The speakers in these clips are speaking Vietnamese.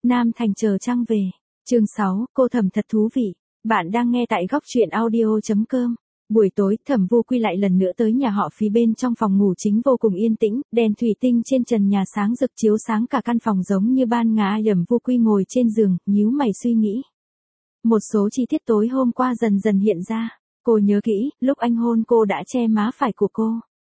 Nam Thành chờ Trăng về. Chương 6, cô Thẩm thật thú vị. Bạn đang nghe tại góc truyện audio.com. Buổi tối, Thẩm Vô Quy lại lần nữa tới nhà họ Phí. Bên trong phòng ngủ chính vô cùng yên tĩnh, đèn thủy tinh trên trần nhà sáng rực chiếu sáng cả căn phòng giống như ban ngày. Thẩm Vô Quy ngồi trên giường, nhíu mày suy nghĩ. Một số chi tiết tối hôm qua dần dần hiện ra. Cô nhớ kỹ, lúc anh hôn cô đã che má phải của cô.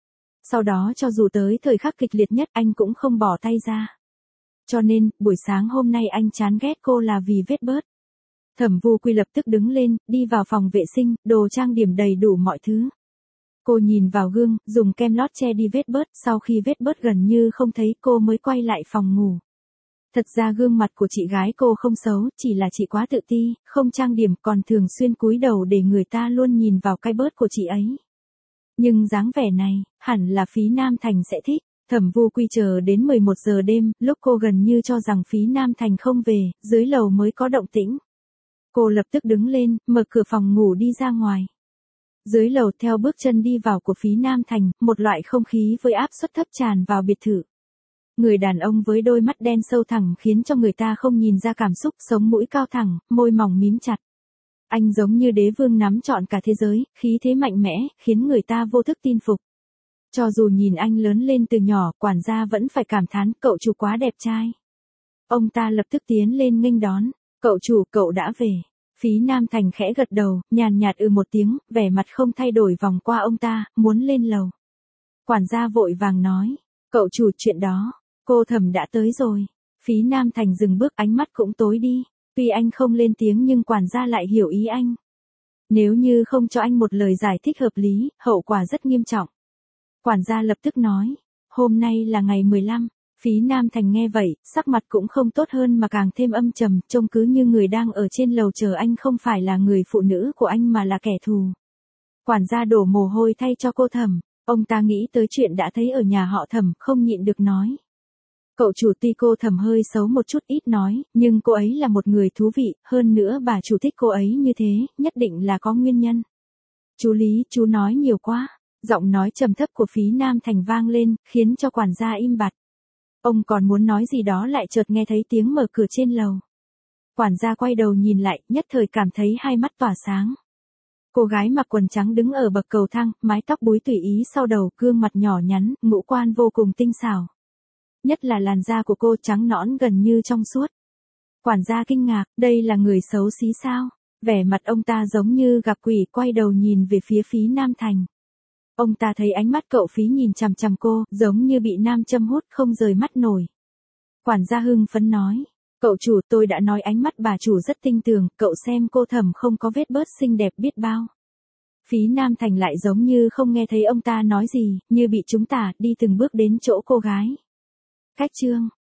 Sau đó cho dù tới thời khắc kịch liệt nhất anh cũng không bỏ tay ra. Cho nên, buổi sáng hôm nay anh chán ghét cô là vì vết bớt. Thẩm Vô Quy lập tức đứng lên, đi vào phòng vệ sinh, đồ trang điểm đầy đủ mọi thứ. Cô nhìn vào gương, dùng kem lót che đi vết bớt, sau khi vết bớt gần như không thấy cô mới quay lại phòng ngủ. Thật ra gương mặt của chị gái cô không xấu, chỉ là chị quá tự ti, không trang điểm còn thường xuyên cúi đầu để người ta luôn nhìn vào cái bớt của chị ấy. Nhưng dáng vẻ này, hẳn là Phí Nam Thành sẽ thích. Thẩm Vô Quy chờ đến 11 giờ đêm, lúc cô gần như cho rằng Phí Nam Thành không về, dưới lầu mới có động tĩnh. Cô lập tức đứng lên, mở cửa phòng ngủ đi ra ngoài. Dưới lầu theo bước chân đi vào của Phí Nam Thành, một loại không khí với áp suất thấp tràn vào biệt thự. Người đàn ông với đôi mắt đen sâu thẳm khiến cho người ta không nhìn ra cảm xúc, sống mũi cao thẳng, môi mỏng mím chặt. Anh giống như đế vương nắm trọn cả thế giới, khí thế mạnh mẽ, khiến người ta vô thức tin phục. Cho dù nhìn anh lớn lên từ nhỏ, quản gia vẫn phải cảm thán cậu chủ quá đẹp trai. Ông ta lập tức tiến lên nghênh đón. Cậu chủ, cậu đã về. Phí Nam Thành khẽ gật đầu, nhàn nhạt một tiếng, vẻ mặt không thay đổi vòng qua ông ta, muốn lên lầu. Quản gia vội vàng nói, cậu chủ chuyện đó, cô Thẩm đã tới rồi. Phí Nam Thành dừng bước, ánh mắt cũng tối đi. Tuy anh không lên tiếng nhưng quản gia lại hiểu ý anh. Nếu như không cho anh một lời giải thích hợp lý, hậu quả rất nghiêm trọng. Quản gia lập tức nói, hôm nay là ngày 15. Phí Nam Thành nghe vậy, sắc mặt cũng không tốt hơn mà càng thêm âm trầm, trông cứ như người đang ở trên lầu chờ anh không phải là người phụ nữ của anh mà là kẻ thù. Quản gia đổ mồ hôi thay cho cô Thẩm, ông ta nghĩ tới chuyện đã thấy ở nhà họ Thẩm, không nhịn được nói. Cậu chủ, tuy cô Thẩm hơi xấu một chút ít nói, nhưng cô ấy là một người thú vị, hơn nữa bà chủ thích cô ấy như thế, nhất định là có nguyên nhân. Chú Lý, chú nói nhiều quá. Giọng nói trầm thấp của Phí Nam Thành vang lên, khiến cho quản gia im bặt. Ông còn muốn nói gì đó lại chợt nghe thấy tiếng mở cửa trên lầu. Quản gia quay đầu nhìn lại, nhất thời cảm thấy hai mắt tỏa sáng. Cô gái mặc quần trắng đứng ở bậc cầu thang, mái tóc búi tùy ý sau đầu, gương mặt nhỏ nhắn, ngũ quan vô cùng tinh xảo. Nhất là làn da của cô trắng nõn gần như trong suốt. Quản gia kinh ngạc, đây là người xấu xí sao? Vẻ mặt ông ta giống như gặp quỷ, quay đầu nhìn về phía Phí Nam Thành. Ông ta thấy ánh mắt cậu Phí nhìn chằm chằm cô, giống như bị nam châm hút không rời mắt nổi. Quản gia hưng phấn nói, cậu chủ, tôi đã nói ánh mắt bà chủ rất tinh tường, cậu xem cô Thẩm không có vết bớt xinh đẹp biết bao. Phí Nam Thành lại giống như không nghe thấy ông ta nói gì, như bị trúng tả, đi từng bước đến chỗ cô gái. Cách chương.